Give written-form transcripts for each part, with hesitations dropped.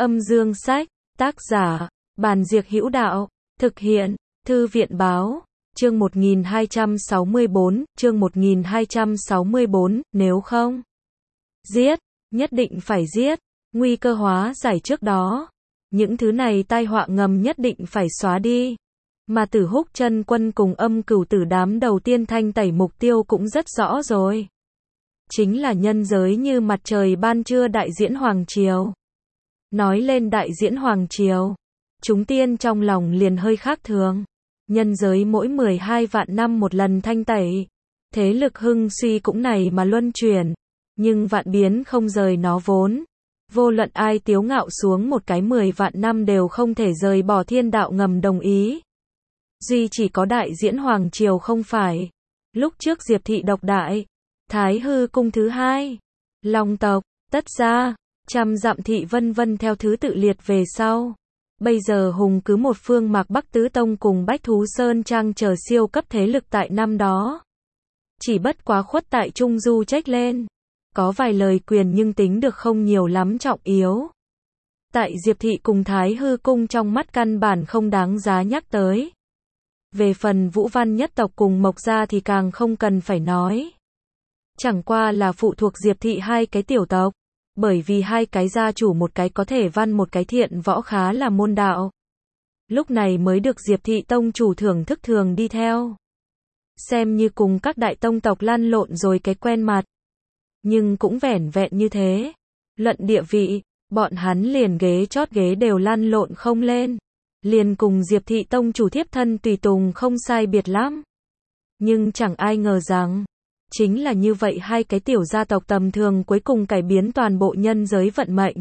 Âm dương sách, tác giả, Bàn Diệc Hữu Đạo, thực hiện, Thư viện báo, chương 1264, nếu không giết, nhất định phải giết, nguy cơ hóa giải trước đó. Những thứ này tai họa ngầm nhất định phải xóa đi. Mà Tử Húc Chân Quân cùng Âm Cửu Tử đám đầu tiên thanh tẩy mục tiêu cũng rất rõ rồi. Chính là nhân giới như mặt trời ban trưa đại diễn Hoàng Triều. Nói lên đại diễn Hoàng Triều, chúng tiên trong lòng liền hơi khác thường. Nhân giới mỗi 12 vạn năm một lần thanh tẩy. Thế lực hưng suy cũng này mà luân chuyển. Nhưng vạn biến không rời nó vốn. Vô luận ai tiếu ngạo xuống một cái 10 vạn năm đều không thể rời bỏ thiên đạo ngầm đồng ý. Duy chỉ có đại diễn Hoàng Triều không phải. Lúc trước Diệp Thị độc đại, Thái Hư cung thứ hai, Long tộc, Tất gia, Trăm Dặm thị vân vân theo thứ tự liệt về sau. Bây giờ hùng cứ một phương Mạc Bắc Tứ Tông cùng Bách Thú Sơn Trang chờ siêu cấp thế lực tại năm đó. Chỉ bất quá khuất tại Trung Du trách lên. Có vài lời quyền nhưng tính được không nhiều lắm trọng yếu. Tại Diệp Thị cùng Thái Hư cung trong mắt căn bản không đáng giá nhắc tới. Về phần Vũ Văn nhất tộc cùng Mộc gia thì càng không cần phải nói. Chẳng qua là phụ thuộc Diệp Thị hai cái tiểu tộc. Bởi vì hai cái gia chủ một cái có thể văn một cái thiện võ khá là môn đạo. Lúc này mới được Diệp Thị tông chủ thưởng thức thường đi theo. Xem như cùng các đại tông tộc lăn lộn rồi cái quen mặt. Nhưng cũng vẻn vẹn như thế. Luận địa vị, bọn hắn liền ghế chót ghế đều lăn lộn không lên. Liền cùng Diệp Thị tông chủ thiếp thân tùy tùng không sai biệt lắm. Nhưng chẳng ai ngờ rằng, chính là như vậy hai cái tiểu gia tộc tầm thường cuối cùng cải biến toàn bộ nhân giới vận mệnh.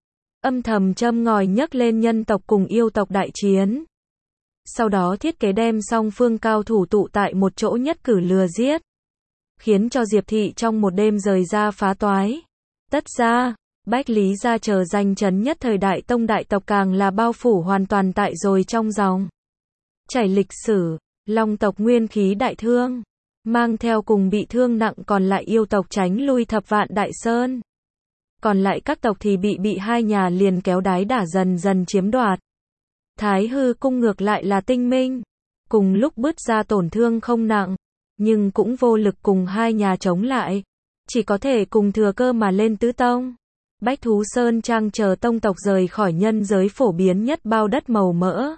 Âm thầm châm ngòi nhấc lên nhân tộc cùng yêu tộc đại chiến. Sau đó thiết kế đem song phương cao thủ tụ tại một chỗ nhất cử lừa giết. Khiến cho Diệp Thị trong một đêm rời ra phá toái. Tất gia, Bách Lý gia chờ danh chấn nhất thời đại tông đại tộc càng là bao phủ hoàn toàn tại rồi trong dòng chảy lịch sử. Long tộc nguyên khí đại thương, mang theo cùng bị thương nặng còn lại yêu tộc tránh lui thập vạn đại sơn. Còn lại các tộc thì bị hai nhà liền kéo đái đả dần dần chiếm đoạt. Thái Hư cung ngược lại là tinh minh, cùng lúc bứt ra tổn thương không nặng, nhưng cũng vô lực cùng hai nhà chống lại, chỉ có thể cùng thừa cơ mà lên tứ tông. Bách Thú Sơn Trang chờ tông tộc rời khỏi nhân giới phổ biến nhất bao đất màu mỡ.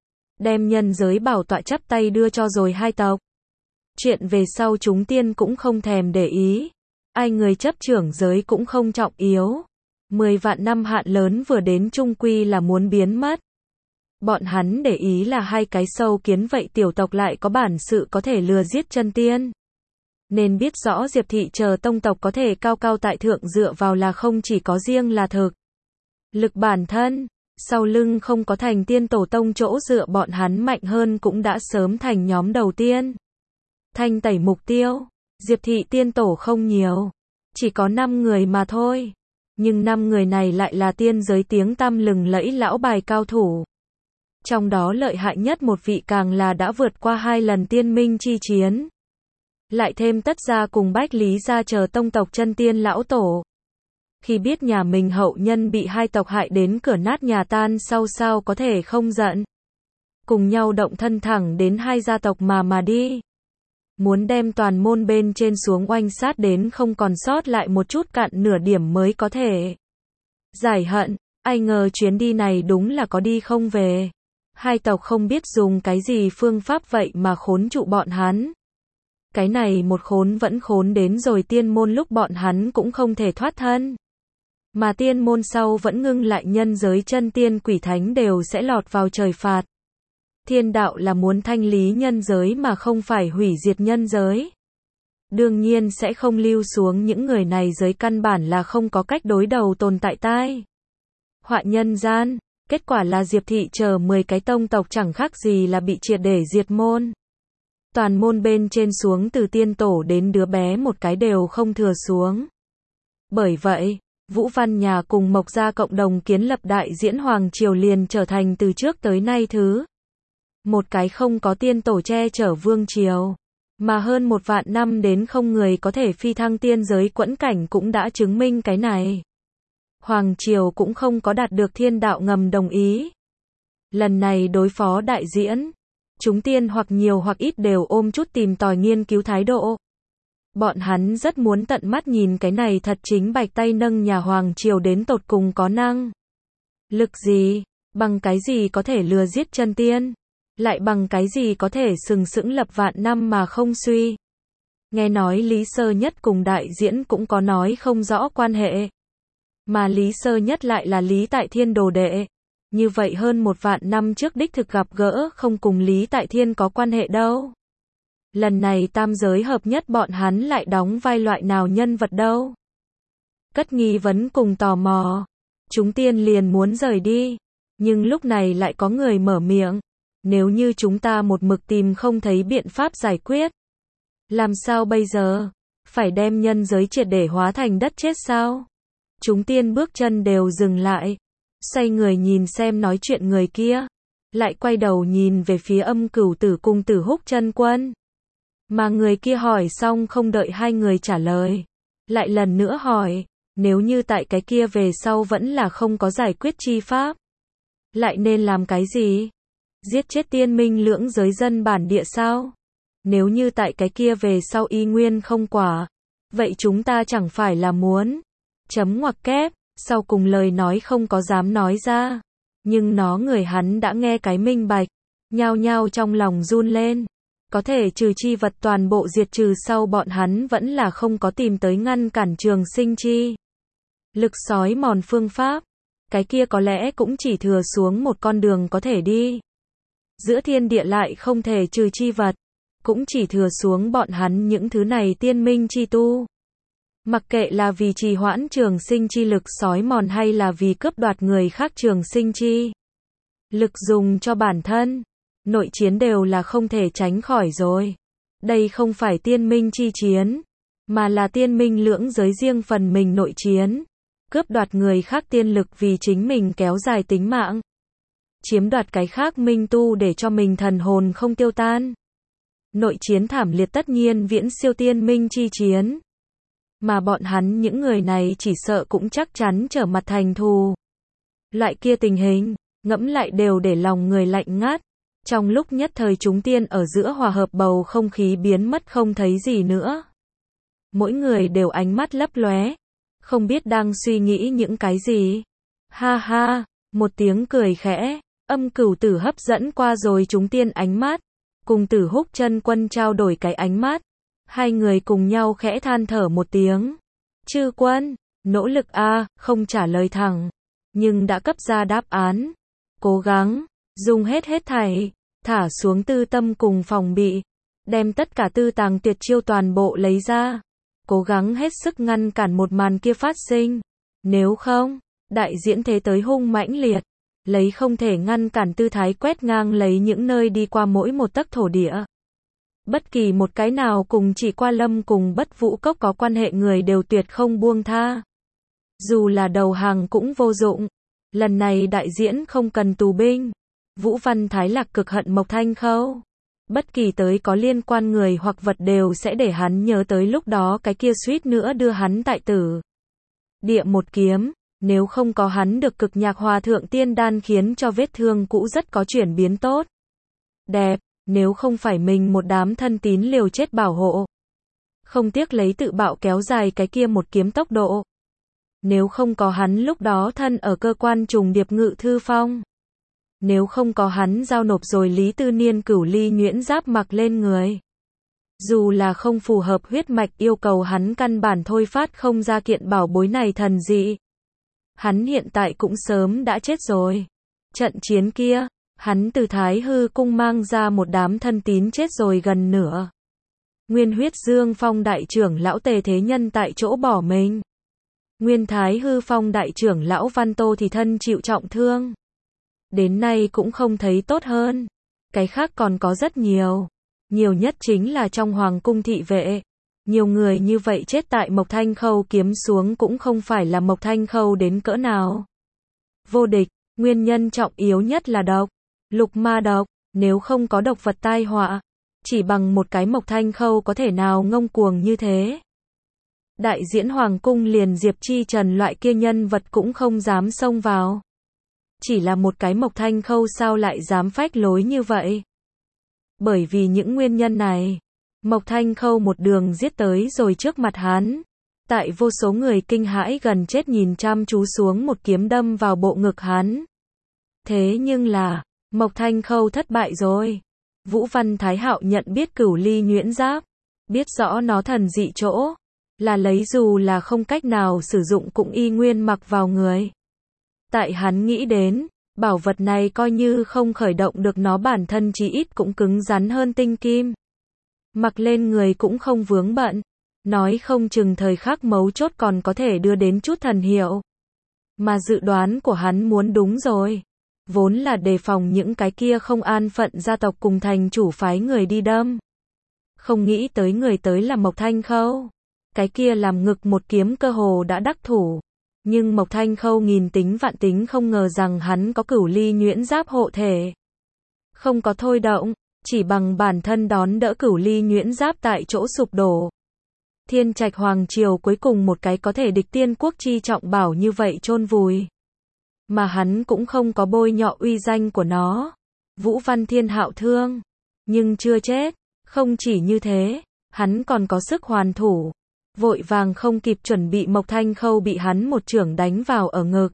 Đem nhân giới bảo tọa chắp tay đưa cho rồi hai tộc. Chuyện về sau chúng tiên cũng không thèm để ý. Ai người chấp trưởng giới cũng không trọng yếu. 10 vạn năm hạn lớn vừa đến chung quy là muốn biến mất. Bọn hắn để ý là hai cái sâu kiến vậy tiểu tộc lại có bản sự có thể lừa giết chân tiên. Nên biết rõ Diệp Thị chờ tông tộc có thể cao cao tại thượng dựa vào là không chỉ có riêng là thực lực bản thân, sau lưng không có thành tiên tổ tông chỗ dựa bọn hắn mạnh hơn cũng đã sớm thành nhóm đầu tiên. Thanh tẩy mục tiêu, Diệp Thị tiên tổ không nhiều, chỉ có 5 người mà thôi. Nhưng 5 người này lại là tiên giới tiếng tăm lừng lẫy lão bài cao thủ. Trong đó lợi hại nhất một vị càng là đã vượt qua 2 lần tiên minh chi chiến. Lại thêm Tất gia cùng Bách Lý gia chờ tông tộc chân tiên lão tổ. Khi biết nhà mình hậu nhân bị hai tộc hại đến cửa nát nhà tan sau sao có thể không giận. Cùng nhau động thân thẳng đến hai gia tộc mà đi. Muốn đem toàn môn bên trên xuống oanh sát đến không còn sót lại một chút cạn nửa điểm mới có thể giải hận. Ai ngờ chuyến đi này đúng là có đi không về. Hai tộc không biết dùng cái gì phương pháp vậy mà khốn trụ bọn hắn. Cái này một khốn vẫn khốn đến rồi tiên môn lúc bọn hắn cũng không thể thoát thân. Mà tiên môn sau vẫn ngưng lại nhân giới chân tiên quỷ thánh đều sẽ lọt vào trời phạt. Thiên đạo là muốn thanh lý nhân giới mà không phải hủy diệt nhân giới. Đương nhiên sẽ không lưu xuống những người này giới căn bản là không có cách đối đầu tồn tại tai họa nhân gian. Kết quả là Diệp Thị chờ 10 cái tông tộc chẳng khác gì là bị triệt để diệt môn. Toàn môn bên trên xuống từ tiên tổ đến đứa bé một cái đều không thừa xuống. Bởi vậy, Vũ Văn nhà cùng Mộc gia cộng đồng kiến lập đại diễn Hoàng Triều liền trở thành từ trước tới nay thứ một cái không có tiên tổ che chở vương triều. Mà hơn 1 vạn năm đến không người có thể phi thăng tiên giới quẫn cảnh cũng đã chứng minh cái này. Hoàng triều cũng không có đạt được thiên đạo ngầm đồng ý. Lần này đối phó đại diễn, chúng tiên hoặc nhiều hoặc ít đều ôm chút tìm tòi nghiên cứu thái độ. Bọn hắn rất muốn tận mắt nhìn cái này thật chính bạch tay nâng nhà Hoàng triều đến tột cùng có năng lực gì, bằng cái gì có thể lừa giết chân tiên, lại bằng cái gì có thể sừng sững lập vạn năm mà không suy. Nghe nói Lý Sơ Nhất cùng đại diễn cũng có nói không rõ quan hệ. Mà Lý Sơ Nhất lại là Lý Tại Thiên đồ đệ. Như vậy hơn 1 vạn năm trước đích thực gặp gỡ không cùng Lý Tại Thiên có quan hệ đâu. Lần này tam giới hợp nhất bọn hắn lại đóng vai loại nào nhân vật đâu. Cất nghi vấn cùng tò mò. Chúng tiên liền muốn rời đi. Nhưng lúc này lại có người mở miệng. Nếu như chúng ta một mực tìm không thấy biện pháp giải quyết. Làm sao bây giờ? Phải đem nhân giới triệt để hóa thành đất chết sao? Chúng tiên bước chân đều dừng lại. Xoay người nhìn xem nói chuyện người kia. Lại quay đầu nhìn về phía Âm Cửu Tử cùng Tử Húc chân quân. Mà người kia hỏi xong không đợi hai người trả lời. Lại lần nữa hỏi. Nếu như tại cái kia về sau vẫn là không có giải quyết chi pháp. Lại nên làm cái gì? Giết chết tiên minh lưỡng giới dân bản địa sao? Nếu như tại cái kia về sau y nguyên không quả. Vậy chúng ta chẳng phải là muốn. Chấm ngoặc kép. Sau cùng lời nói không có dám nói ra. Nhưng người hắn đã nghe cái minh bạch. Nhao nhao trong lòng run lên. Có thể trừ chi vật toàn bộ diệt trừ sau bọn hắn vẫn là không có tìm tới ngăn cản trường sinh chi lực sói mòn phương pháp. Cái kia có lẽ cũng chỉ thừa xuống một con đường có thể đi. Giữa thiên địa lại không thể trừ chi vật. Cũng chỉ thừa xuống bọn hắn những thứ này tiên minh chi tu. Mặc kệ là vì trì hoãn trường sinh chi lực sói mòn hay là vì cướp đoạt người khác trường sinh chi lực dùng cho bản thân. Nội chiến đều là không thể tránh khỏi rồi. Đây không phải tiên minh chi chiến. Mà là tiên minh lưỡng giới riêng phần mình nội chiến. Cướp đoạt người khác tiên lực vì chính mình kéo dài tính mạng. Chiếm đoạt cái khác minh tu để cho mình thần hồn không tiêu tan. Nội chiến thảm liệt tất nhiên viễn siêu tiên minh chi chiến. Mà bọn hắn những người này chỉ sợ cũng chắc chắn trở mặt thành thù. Loại kia tình hình, ngẫm lại đều để lòng người lạnh ngắt. Trong lúc nhất thời chúng tiên ở giữa hòa hợp bầu không khí biến mất không thấy gì nữa. Mỗi người đều ánh mắt lấp lóe, không biết đang suy nghĩ những cái gì. Ha ha, một tiếng cười khẽ, Âm Cửu Tử hấp dẫn qua rồi chúng tiên ánh mắt. Cùng Tử Húc chân quân trao đổi cái ánh mắt. Hai người cùng nhau khẽ than thở một tiếng. Chư quân, nỗ lực không trả lời thẳng. Nhưng đã cấp ra đáp án. Cố gắng, dùng hết thảy, thả xuống tư tâm cùng phòng bị. Đem tất cả tư tàng tuyệt chiêu toàn bộ lấy ra. Cố gắng hết sức ngăn cản một màn kia phát sinh. Nếu không, đại diễn thế tới hung mãnh liệt. Lấy không thể ngăn cản tư thái quét ngang lấy những nơi đi qua mỗi một tấc thổ địa. Bất kỳ một cái nào cùng Chỉ Qua Lâm cùng Bất Vũ Cốc có quan hệ người đều tuyệt không buông tha. Dù là đầu hàng cũng vô dụng. Lần này đại diễn không cần tù binh. Vũ Văn Thái Lạc cực hận Mộc Thanh Khâu. Bất kỳ tới có liên quan người hoặc vật đều sẽ để hắn nhớ tới lúc đó cái kia suýt nữa đưa hắn tại tử địa một kiếm. Nếu không có hắn được Cực Nhạc Hòa Thượng tiên đan khiến cho vết thương cũ rất có chuyển biến tốt. Đẹp, nếu không phải mình một đám thân tín liều chết bảo hộ. Không tiếc lấy tự bạo kéo dài cái kia một kiếm tốc độ. Nếu không có hắn lúc đó thân ở cơ quan trùng điệp Ngự Thư Phong. Nếu không có hắn giao nộp rồi Lý Tư Niên Cửu Ly nhuyễn giáp mặc lên người. Dù là không phù hợp huyết mạch yêu cầu hắn căn bản thôi phát không ra kiện bảo bối này thần dị. Hắn hiện tại cũng sớm đã chết rồi. Trận chiến kia, hắn từ Thái Hư Cung mang ra một đám thân tín chết rồi gần nửa. Nguyên Huyết Dương Phong đại trưởng lão Tề Thế Nhân tại chỗ bỏ mình. Nguyên Thái Hư Phong đại trưởng lão Văn Tô thì thân chịu trọng thương. Đến nay cũng không thấy tốt hơn. Cái khác còn có rất nhiều. Nhiều nhất chính là trong Hoàng Cung thị vệ. Nhiều người như vậy chết tại Mộc Thanh Khâu kiếm xuống cũng không phải là Mộc Thanh Khâu đến cỡ nào. Vô địch, nguyên nhân trọng yếu nhất là độc. Lục ma độc, nếu không có độc vật tai họa, chỉ bằng một cái Mộc Thanh Khâu có thể nào ngông cuồng như thế. Đại diễn hoàng cung liền Diệp Chi Trần loại kia nhân vật cũng không dám xông vào. Chỉ là một cái Mộc Thanh Khâu sao lại dám phách lối như vậy? Bởi vì những nguyên nhân này, Mộc Thanh Khâu một đường giết tới rồi trước mặt hắn. Tại vô số người kinh hãi gần chết nhìn chăm chú xuống một kiếm đâm vào bộ ngực hắn. Thế nhưng là, Mộc Thanh Khâu thất bại rồi. Vũ Văn Thái Hạo nhận biết Cửu Ly nhuyễn giáp, biết rõ nó thần dị chỗ, là lấy dù là không cách nào sử dụng cũng y nguyên mặc vào người. Tại hắn nghĩ đến, bảo vật này coi như không khởi động được nó bản thân chí ít cũng cứng rắn hơn tinh kim. Mặc lên người cũng không vướng bận, nói không chừng thời khắc mấu chốt còn có thể đưa đến chút thần hiệu. Mà dự đoán của hắn muốn đúng rồi. Vốn là đề phòng những cái kia không an phận gia tộc cùng thành chủ phái người đi đâm. Không nghĩ tới người tới là Mộc Thanh Khâu. Cái kia làm ngực một kiếm cơ hồ đã đắc thủ. Nhưng Mộc Thanh Khâu nghìn tính vạn tính không ngờ rằng hắn có Cửu Ly nhuyễn giáp hộ thể. Không có thôi động, chỉ bằng bản thân đón đỡ Cửu Ly nhuyễn giáp tại chỗ sụp đổ. Thiên Trạch Hoàng Triều cuối cùng một cái có thể địch tiên quốc chi trọng bảo như vậy chôn vùi. Mà hắn cũng không có bôi nhọ uy danh của nó. Vũ Văn Thiên Hạo thương, nhưng chưa chết. Không chỉ như thế, hắn còn có sức hoàn thủ. Vội vàng không kịp chuẩn bị Mộc Thanh Khâu bị hắn một chưởng đánh vào ở ngực.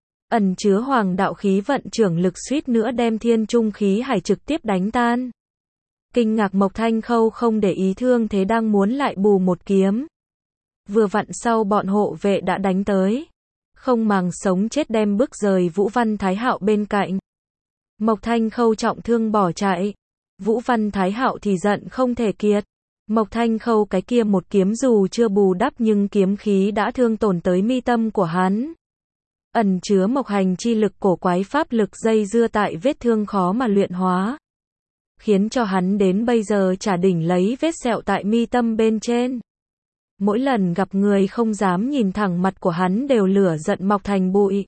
Ẩn chứa hoàng đạo khí vận chưởng lực suýt nữa đem thiên trung khí hải trực tiếp đánh tan. Kinh ngạc Mộc Thanh Khâu không để ý thương thế đang muốn lại bù một kiếm. Vừa vặn sau bọn hộ vệ đã đánh tới. Không màng sống chết đem bước rời Vũ Văn Thái Hạo bên cạnh. Mộc Thanh Khâu trọng thương bỏ chạy. Vũ Văn Thái Hạo thì giận không thể kiệt. Mộc Thanh Khâu cái kia một kiếm dù chưa bù đắp nhưng kiếm khí đã thương tổn tới mi tâm của hắn. Ẩn chứa mộc hành chi lực cổ quái pháp lực dây dưa tại vết thương khó mà luyện hóa. Khiến cho hắn đến bây giờ chả đỉnh lấy vết sẹo tại mi tâm bên trên. Mỗi lần gặp người không dám nhìn thẳng mặt của hắn đều lửa giận mọc thành bụi.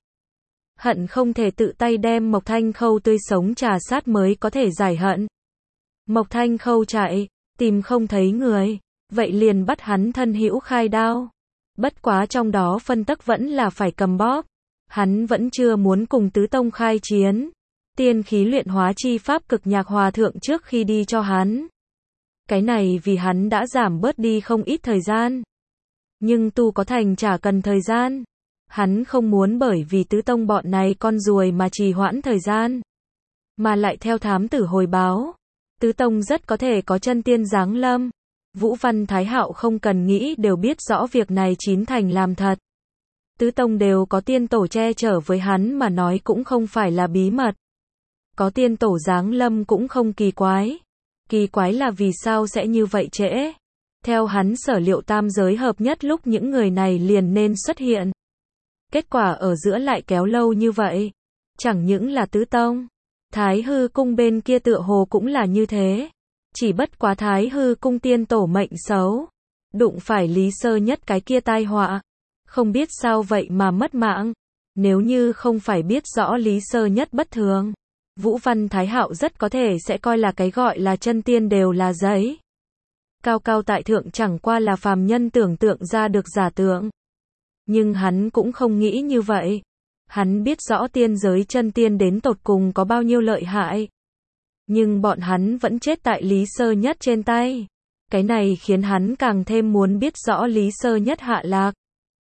Hận không thể tự tay đem Mộc Thanh Khâu tươi sống trà sát mới có thể giải hận. Mộc Thanh Khâu chạy, tìm không thấy người, vậy liền bắt hắn thân hữu khai đao. Bất quá trong đó phân tắc vẫn là phải cầm bóp. Hắn vẫn chưa muốn cùng tứ tông khai chiến. Tiên khí luyện hóa chi pháp cực nhạc hòa thượng trước khi đi cho hắn. Cái này vì hắn đã giảm bớt đi không ít thời gian. Nhưng tu có thành chả cần thời gian. Hắn không muốn bởi vì tứ tông bọn này con ruồi mà trì hoãn thời gian. Mà lại theo thám tử hồi báo. Tứ tông rất có thể có chân tiên giáng lâm. Vũ Văn Thái Hạo không cần nghĩ đều biết rõ việc này chín thành làm thật. Tứ tông đều có tiên tổ che chở với hắn mà nói cũng không phải là bí mật. Có tiên tổ giáng lâm cũng không kỳ quái. Kỳ quái là vì sao sẽ như vậy trễ. Theo hắn sở liệu tam giới hợp nhất lúc những người này liền nên xuất hiện. Kết quả ở giữa lại kéo lâu như vậy. Chẳng những là tứ tông. Thái hư cung bên kia tựa hồ cũng là như thế. Chỉ bất quá Thái hư cung tiên tổ mệnh xấu. Đụng phải Lý Sơ Nhất cái kia tai họa. Không biết sao vậy mà mất mạng. Nếu như không phải biết rõ Lý Sơ Nhất bất thường. Vũ Văn Thái Hạo rất có thể sẽ coi là cái gọi là chân tiên đều là giấy. Cao cao tại thượng chẳng qua là phàm nhân tưởng tượng ra được giả tượng. Nhưng hắn cũng không nghĩ như vậy. Hắn biết rõ tiên giới chân tiên đến tột cùng có bao nhiêu lợi hại. Nhưng bọn hắn vẫn chết tại Lý Sơ Nhất trên tay. Cái này khiến hắn càng thêm muốn biết rõ Lý Sơ Nhất hạ lạc.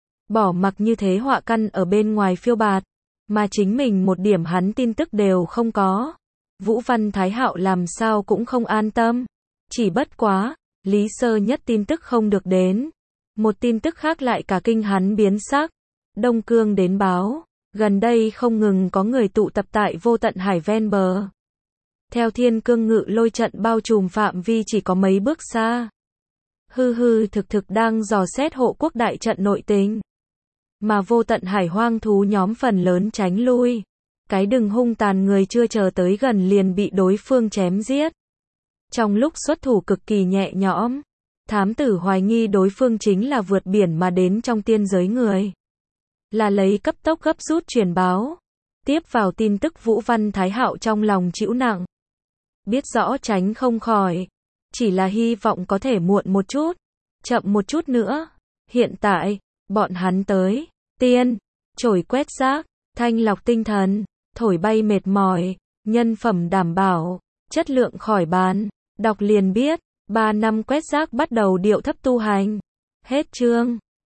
Bỏ mặc như thế họa căn ở bên ngoài phiêu bạt. Mà chính mình một điểm hắn tin tức đều không có. Vũ Văn Thái Hạo làm sao cũng không an tâm. Chỉ bất quá, Lý Sơ Nhất tin tức không được đến. Một tin tức khác lại cả kinh hắn biến sắc. Đông Cương đến báo. Gần đây không ngừng có người tụ tập tại vô tận hải ven bờ. Theo thiên cương ngự lôi trận bao trùm phạm vi chỉ có mấy bước xa. Thực đang dò xét hộ quốc đại trận nội tình. Mà vô tận hải hoang thú nhóm phần lớn tránh lui. Cái đừng hung tàn người chưa chờ tới gần liền bị đối phương chém giết. Trong lúc xuất thủ cực kỳ nhẹ nhõm. Thám tử hoài nghi đối phương chính là vượt biển mà đến trong tiên giới người. Là lấy cấp tốc gấp rút truyền báo. Tiếp vào tin tức Vũ Văn Thái Hạo trong lòng chịu nặng. Biết rõ tránh không khỏi. Chỉ là hy vọng có thể muộn một chút. Chậm một chút nữa. Hiện tại, bọn hắn tới, tiên, chổi quét rác, thanh lọc tinh thần, thổi bay mệt mỏi, nhân phẩm đảm bảo, chất lượng khỏi bàn, đọc liền biết, 3 năm quét rác bắt đầu điệu thấp tu hành. Hết chương.